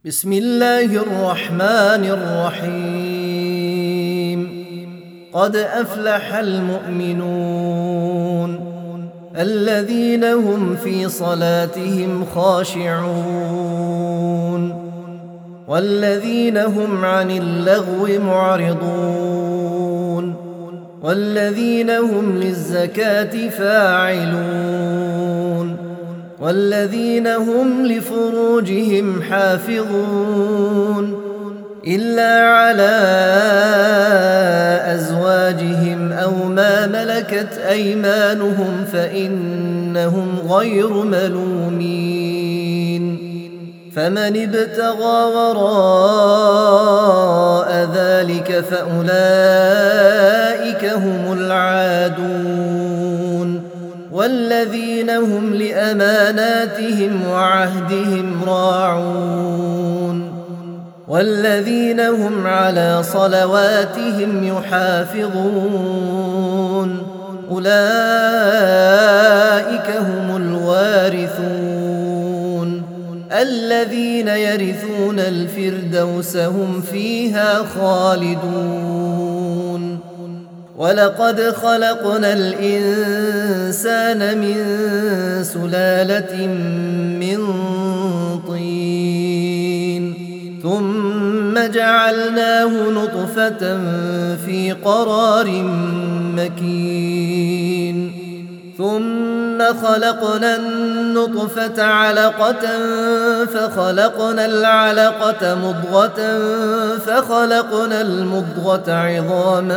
بسم الله الرحمن الرحيم. قد أفلح المؤمنون الذين هم في صلاتهم خاشعون والذين هم عن اللغو معرضون والذين هم للزكاة فاعلون والذين هم لفروجهم حافظون إلا على أزواجهم أو ما ملكت أيمانهم فإنهم غير ملومين. فمن ابتغى وراء ذلك فأولئك هم العادون والذين هم لأماناتهم وعهدهم راعون والذين هم على صلواتهم يحافظون أولئك هم الوارثون الذين يرثون الفردوس هم فيها خالدون. ولقد خلقنا الإنسان من سلالة من طين ثم جعلناه نطفة في قرار مكين ثم خلقنا النطفة علقة فخلقنا العلقة مضغة فخلقنا المضغة عظاما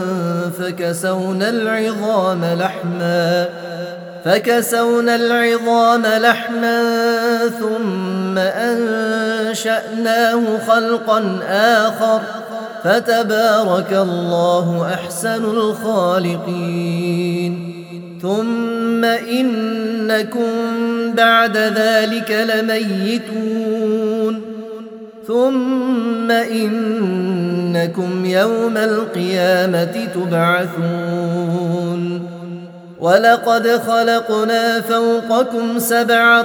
فكسونا العظام لحما ثم أنشأناه خلقا آخر فتبارك الله أحسن الخالقين. ثم إنكم بعد ذلك لميتون ثم إنكم يوم القيامة تبعثون. ولقد خلقنا فوقكم 7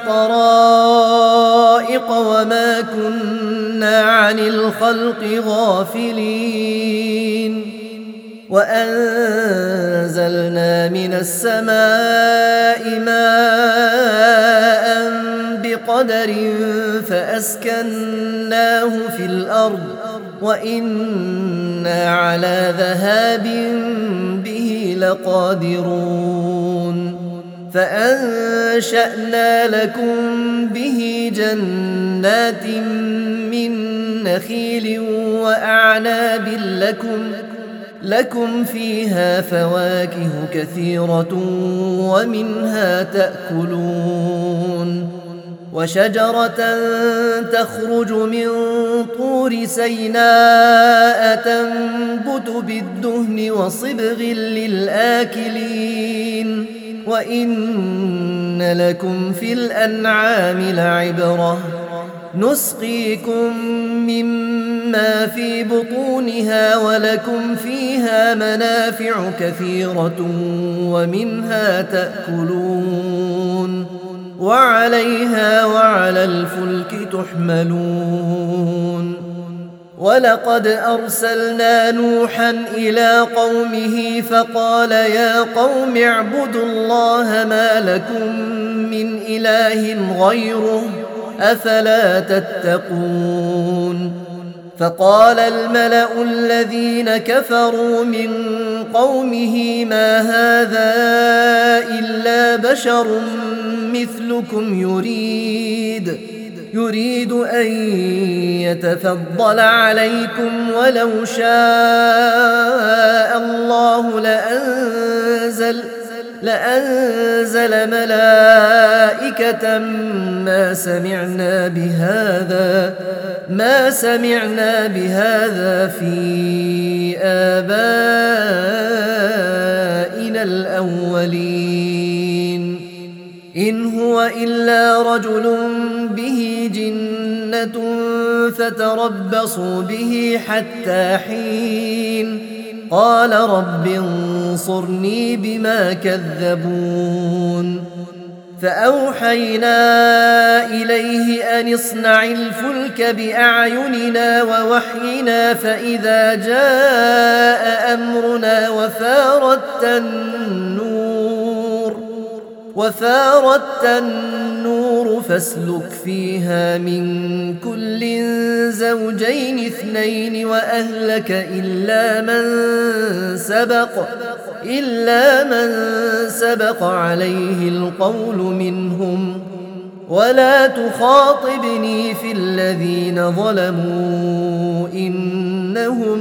طرائق وما كنا عن الخلق غافلين وأنزلنا من السماء ماء بقدر فأسكناه في الأرض وإنا على ذهاب به لقادرون. فأنشأنا لكم به جنات من نخيل وأعناب لكم فيها فواكه كثيرة ومنها تأكلون. وشجرة تخرج من طور سيناء تنبت بالدهن وصبغ للآكلين وإن لكم في الأنعام لعبرة نسقيكم مما في بطونها ولكم فيها منافع كثيرة ومنها تأكلون وعليها وعلى الفلك تحملون. ولقد أرسلنا نوحا إلى قومه فقال يا قوم اعبدوا الله ما لكم من إله غيره أفلا تتقون. فقال الملأ الذين كفروا من قومه ما هذا إلا بشر مثلكم يريد أن يتفضل عليكم ولو شاء الله لأنزل ملائكة ما سمعنا بهذا في آبائنا الأولين إن هو إلا رجل به جنة فتربصوا به حتى حين. قال رب انصرني بما كذبون. فأوحينا إليه أن اصنع الفلك بأعيننا ووحينا فإذا جاء أمرنا وفاردت النور فاسلك فيها من كل زوجين اثنين وأهلك إلا من سبق عليه القول منهم ولا تخاطبني في الذين ظلموا إنهم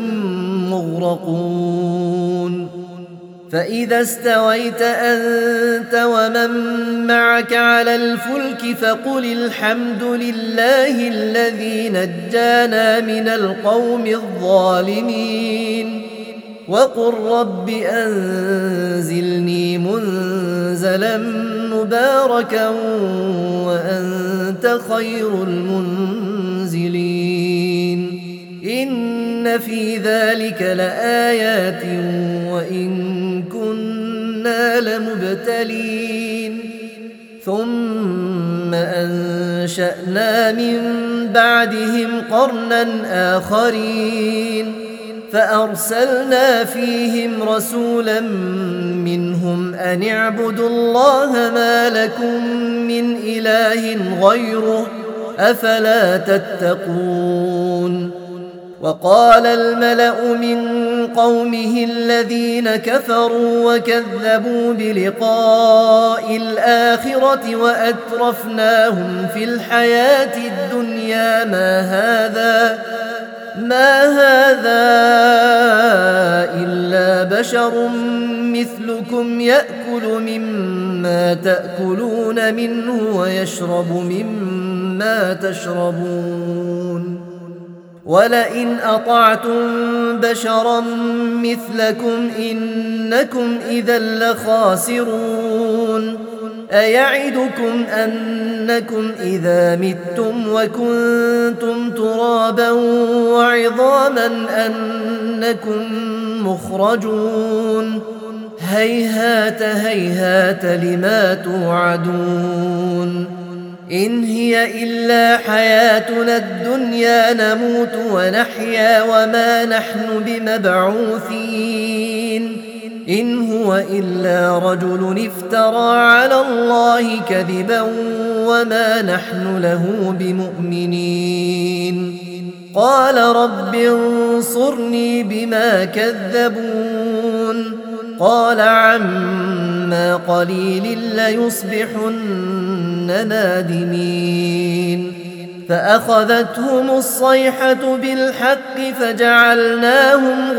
مغرقون فإذا استويت أنت ومن معك على الفلك فقل الحمد لله الذي نجانا من القوم الظالمين وقل رب أنزلني منزلا مباركا وأنت خير المنزلين إن في ذلك لآيات وإن كنا لمبتلين ثم أنشأنا من بعدهم قرنا آخرين فأرسلنا فيهم رسولا منهم أن اعبدوا الله ما لكم من إله غيره أفلا تتقون وقال الملأ من قومه الذين كفروا وكذبوا بلقاء الآخرة وأترفناهم في الحياة الدنيا ما هذا إلا بشر مثلكم يأكل مما تأكلون منه ويشرب مما تشربون ولئن أطعتم بشرا مثلكم إنكم إذا لخاسرون أيعدكم أنكم إذا متم وكنتم ترابا وعظاما أنكم مخرجون هيهات هيهات لما توعدون إن هي إلا حياتنا الدنيا نموت ونحيا وما نحن بمبعوثين إن هو إلا رجل افترى على الله كذبا وما نحن له بمؤمنين قال رب انصرني بما كذبون قال عما قليل ليصبحن نادمين فأخذتهم الصيحة بالحق فجعلناهم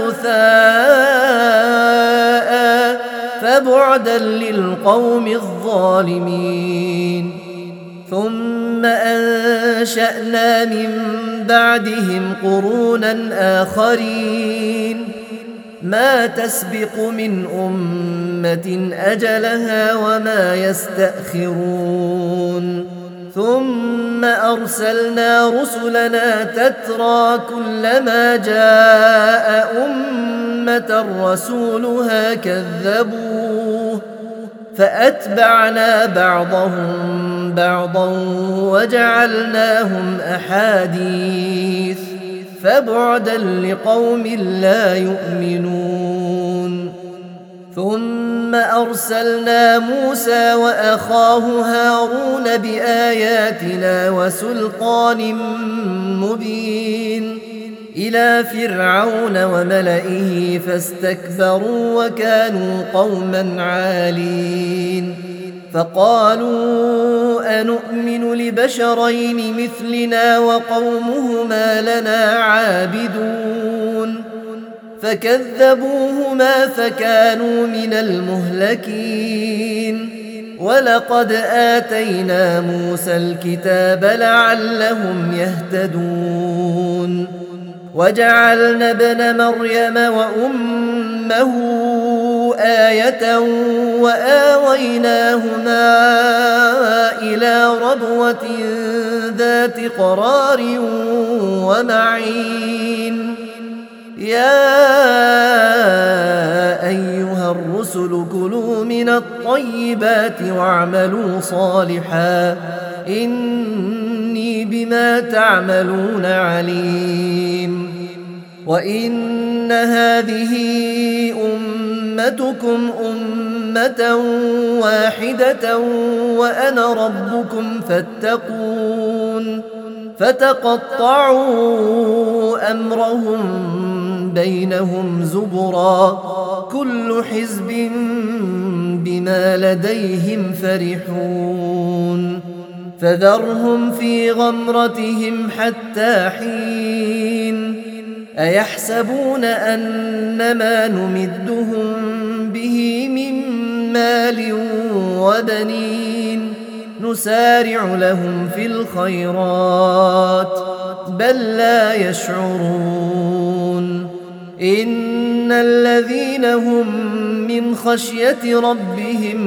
غثاء فبعدا للقوم الظالمين ثم أنشأنا من بعدهم قرونا آخرين ما تسبق من أمة أجلها وما يستأخرون ثم أرسلنا رسلنا تترى كلما جاء أمة رسولها كذبوه فأتبعنا بعضهم بعضا وجعلناهم أحاديث فبعدا لقوم لا يؤمنون ثم أرسلنا موسى وأخاه هارون بآياتنا وسلطان مبين إلى فرعون وملئه فاستكبروا وكانوا قوما عالين فقالوا أنؤمن لبشرين مثلنا وقومهما لنا عابدون فكذبوهما فكانوا من المهلكين ولقد آتينا موسى الكتاب لعلهم يهتدون وجعلنا ابن مريم وأمه آية وآويناهما إلى ربوة ذات قرار ومعين يا أيها الرسل الرسل كلوا من الطيبات واعملوا صالحا إني بما تعملون عليم وإن هذه أمتكم أمة واحدة وأنا ربكم فاتقون فتقطعوا أمرهم بينهم زبرا كل حزب بما لديهم فرحون فذرهم في غمرتهم حتى حين أيحسبون أنما نمدهم به من مال وبنين نسارع لهم في الخيرات بل لا يشعرون إن الذين هم من خشية ربهم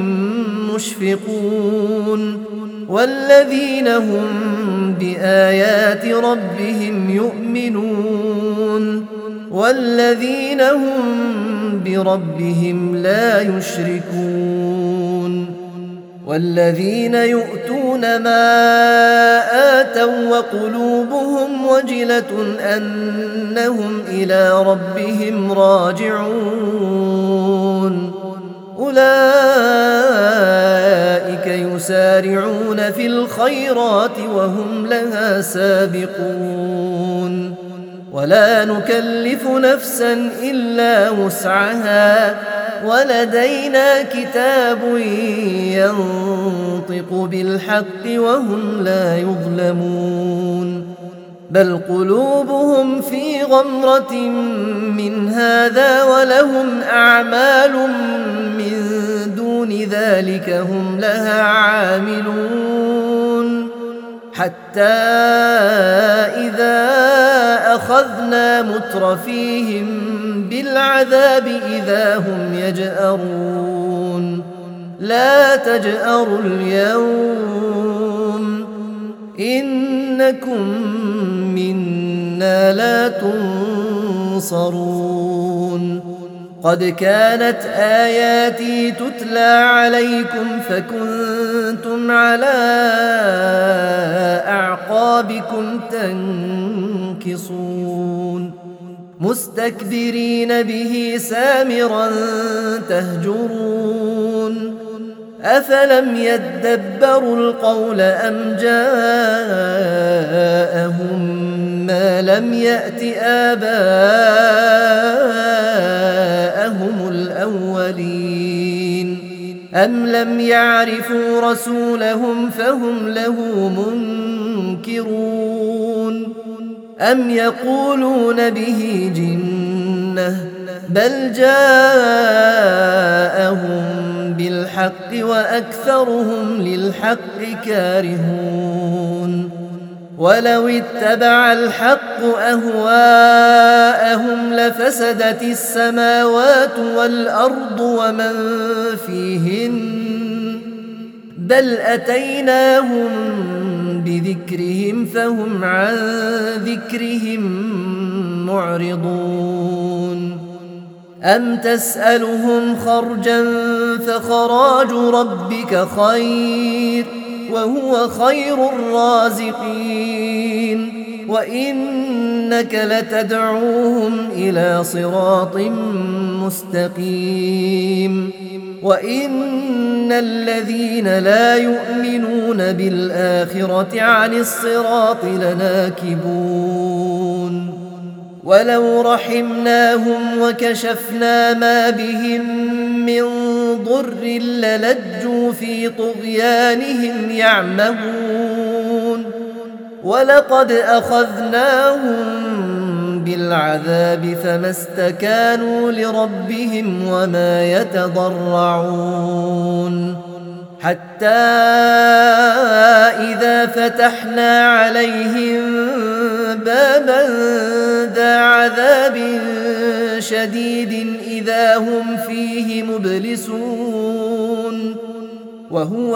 مشفقون والذين هم بآيات ربهم يؤمنون والذين هم بربهم لا يشركون والذين يؤتون ما آتوا وقلوبهم وجلة أنهم إلى ربهم راجعون أولئك يسارعون في الخيرات وهم لها سابقون ولا نكلف نفسا إلا وسعها ولدينا كتاب ينطق بالحق وهم لا يظلمون بل قلوبهم في غمرة من هذا ولهم أعمال من دون ذلك هم لها عاملون حتى إذا أخذنا مترفيهم بالعذاب إذا هم يجأرون لا تجأروا اليوم إنكم منا لا تنصرون قد كانت آياتي تتلى عليكم فكنتم على أعقابكم تنكصون مستكبرين به سامرا تهجرون أفلم يدبروا القول أم جاءهم ما لم يأت آباءهم الأولين أم لم يعرفوا رسولهم فهم له منكرون أم يقولون به جنة بل جاءهم بالحق وأكثرهم للحق كارهون ولو اتبع الحق أهواءهم لفسدت السماوات والأرض ومن فيهن بل أتيناهم بذكرهم فهم عن ذكرهم معرضون أم تسألهم خرجا فخراج ربك خير وهو خير الرازقين وإنك لتدعوهم إلى صراط مستقيم وإن الذين لا يؤمنون بالآخرة عن الصراط لناكبون ولو رحمناهم وكشفنا ما بهم من ضر للجوا في طغيانهم يعمهون ولقد أخذناهم بالعذاب فما استكانوا لربهم وما يتضرعون حتى إذا فتحنا عليهم بابا ذا عذاب شديد إذا هم فيه مبلسون وهو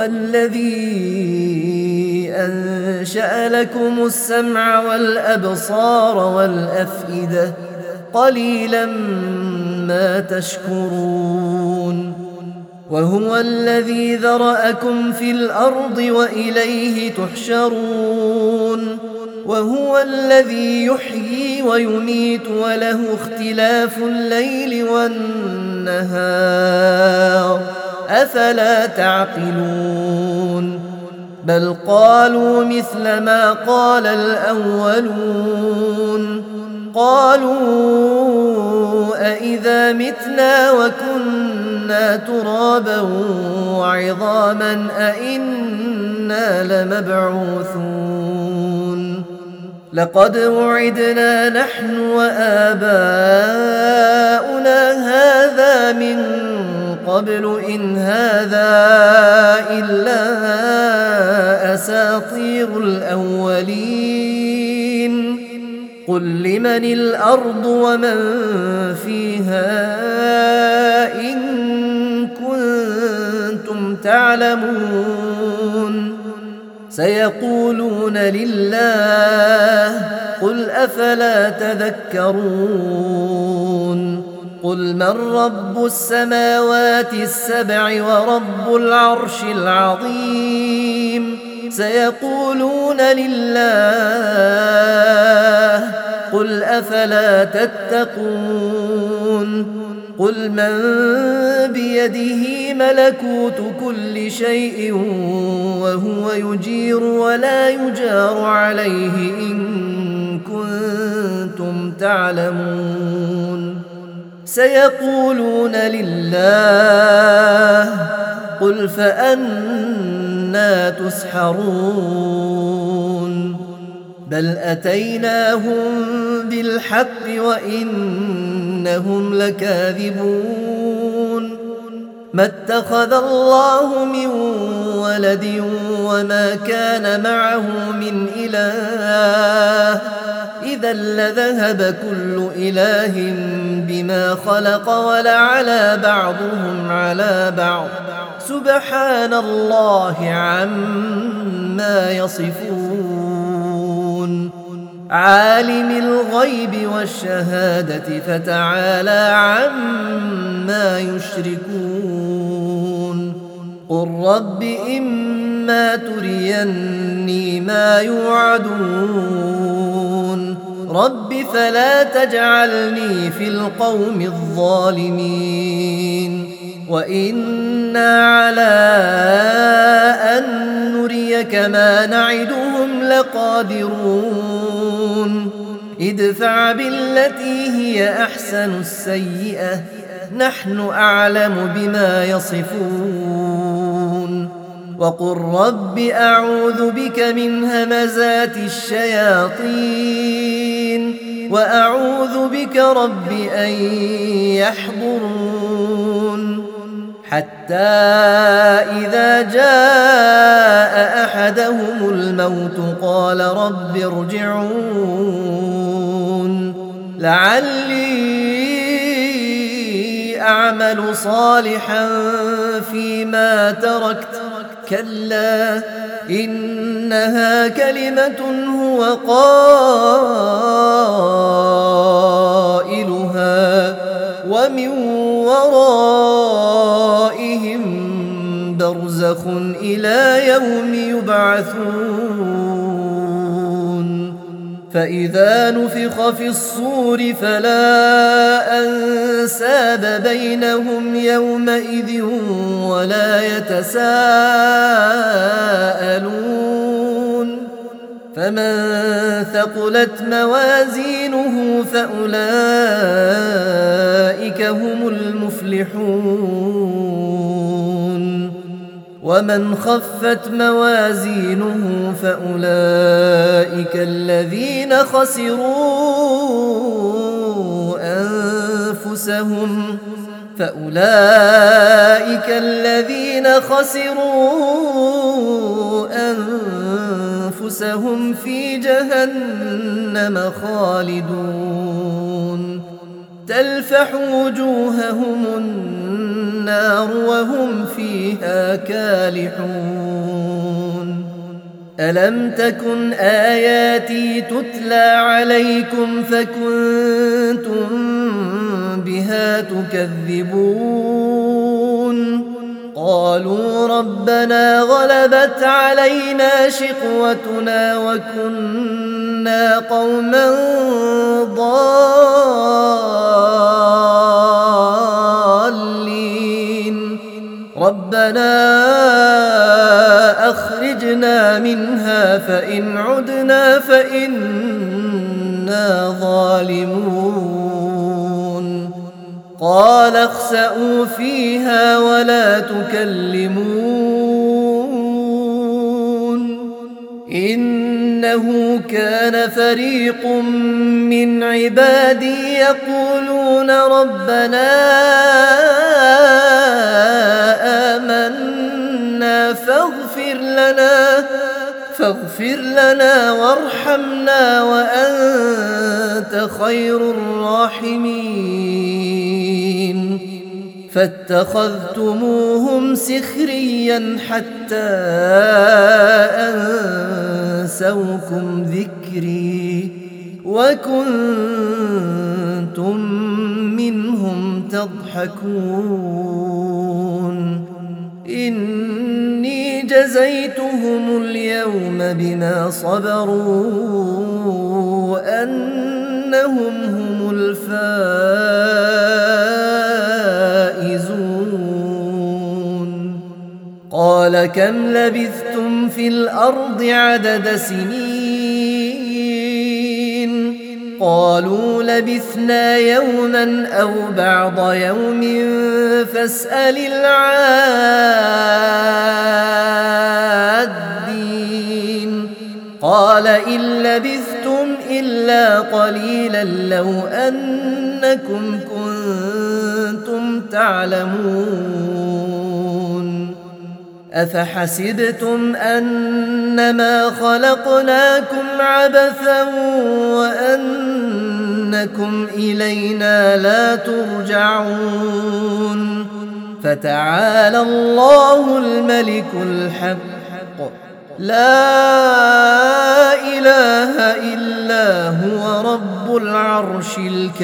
الذي أنشأ لكم السمع والأبصار والأفئدة قليلا ما تشكرون وهو الذي ذرأكم في الأرض وإليه تحشرون وهو الذي يحيي ويميت وله اختلاف الليل والنهار أفلا تعقلون بل قالوا مثل ما قال الأولون قالوا أإذا متنا وكنا ترابا وعظاما أإنا لمبعوثون لقد وعدنا نحن وآباؤنا هذا من قبل إن هذا إلا أساطير الأولين قل لمن الأرض ومن فيها إن كنتم تعلمون سيقولون لله قل أفلا تذكرون قل من رب السماوات السبع ورب العرش العظيم سيقولون لله قل أفلا تتقون قل من بيده ملكوت كل شيء وهو يجير ولا يجار عليه إن كنتم تعلمون سيقولون لله قل فأنى تسحرون بل أتيناهم بالحق وإنهم لكاذبون ما اتخذ الله من ولد وما كان معه من إله إذا لذهب كل إله بما خلق ولعلى بعضهم على بعض سبحان الله عما يصفون عالم الغيب والشهادة فتعالى عما يشركون قل رب إما تريني ما يوعدون رب فلا تجعلني في القوم الظالمين وإنا على أن نريك ما نعدهم لقادرون ادفع بالتي هي أحسن السيئة نحن أعلم بما يصفون وقل رب أعوذ بك من همزات الشياطين وأعوذ بك رب أن يحضرون حتى إذا جاء أحدهم الموت قال رب ارجعون لعلي أعمل صالحا فيما تركت كلا إنها كلمة هو قائلها ومن ورائهم برزخ إلى يوم يبعثون فإذا نفخ في الصور فلا أنساب بينهم يومئذ ولا يتساءلون فمن ثقلت موازينه فأولئك هم المفلحون ومن خفت موازينه فأولئك الذين خسروا أنفسهم في جهنم خالدون تلفح وجوههم النار وهم فيها كالحون ألم تكن آياتي تتلى عليكم فكنتم بها تكذبون قالوا ربنا غلبت علينا شقوتنا وكنا قوما ضالين ربنا أخرجنا منها فإن عدنا فإنا ظالمون قال اخسئوا فيها ولا تكلمون إنه كان فريق من عبادي يقولون ربنا آمنا فاغفر لنا وارحمنا وأنت خير الراحمين فاتخذتموهم سخريا حتى أنسوكم ذكري وكنتم منهم تضحكون إني جزيتهم اليوم بما صبروا أنهم هم الفائزون قال كم لبثتم في الأرض عدد سنين قالوا لبثنا يوما أو بعض يوم فاسأل العادين قال إن لبثتم إلا قليلا لو أنكم كنتم تعلمون أفحسبتم أنما خلقناكم عبثا وأنكم إلينا لا ترجعون فتعالى الله الملك الحق لا إله إلا هو رب العرش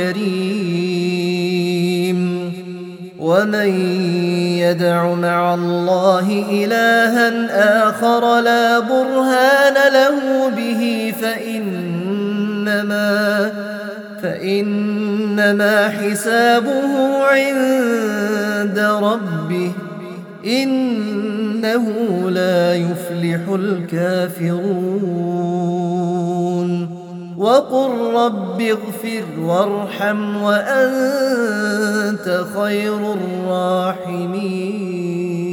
الكريم ومن يدع مع الله إلها آخر لا برهان له به فإنما حسابه عند ربه إنه لا يفلح الكافرون وقل رب اغفر وارحم وأنت خير الراحمين